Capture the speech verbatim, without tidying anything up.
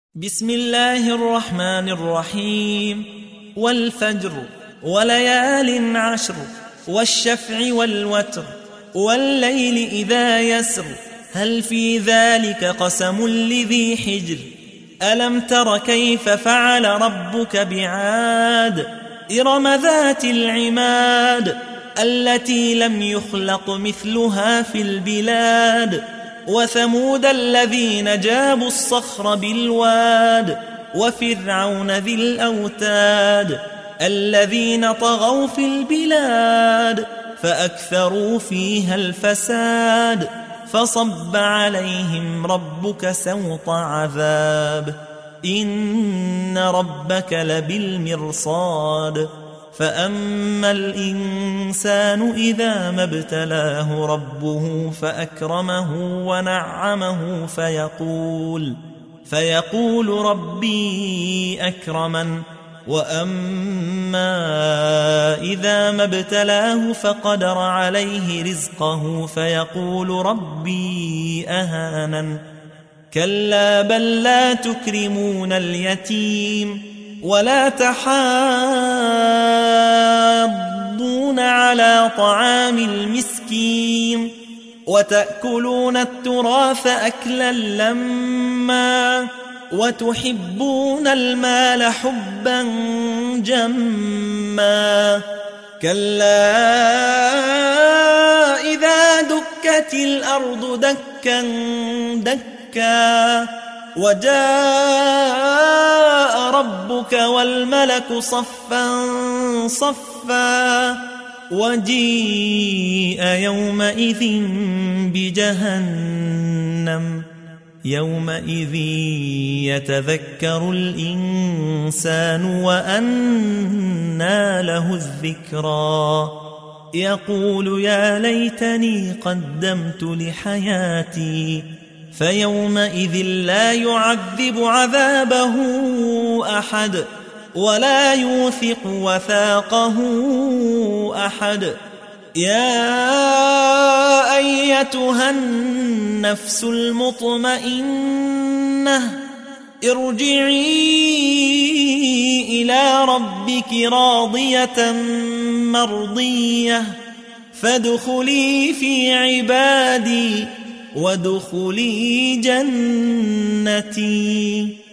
بسم الله الرحمن الرحيم. والفجر وليال عشر والشفع والوتر والليل إذا يسر هل في ذلك قسم لذي حجر ألم تر كيف فعل ربك بعاد إرم ذات العماد التي لم يخلق مثلها في البلاد وثمود الذين جابوا الصخر بالواد وفرعون ذي الأوتاد الذين طغوا في البلاد فأكثروا فيها الفساد فصب عليهم ربك سوط عذاب إن ربك لبالمرصاد فأما الإنسان إذا ما ابتلاه ربه فأكرمه ونعمه فيقول فيقول ربي أكرمن وأما إذا ما ابتلاه فقدر عليه رزقه فيقول ربي أهانن كلا بل لا تكرمون اليتيم ولا تحاضون على طعام المسكين وتأكلون التراث أكلا لما وتحبون المال حبا جما كلا إذا دكت الأرض دكا دكا وجاء ربك والملك صفا صفا وجيء يومئذ بجهنم يومئذ يتذكر الإنسان وأنى له الذكرى يقول يا ليتني قدمت لحياتي فيومئذ لا يعذب عذابه أحد ولا يوثق وثاقه أحد يا أيتها النفس المطمئنة ارجعي إلى ربك راضية مرضية فادخلي في عبادي وادخلي جنتي.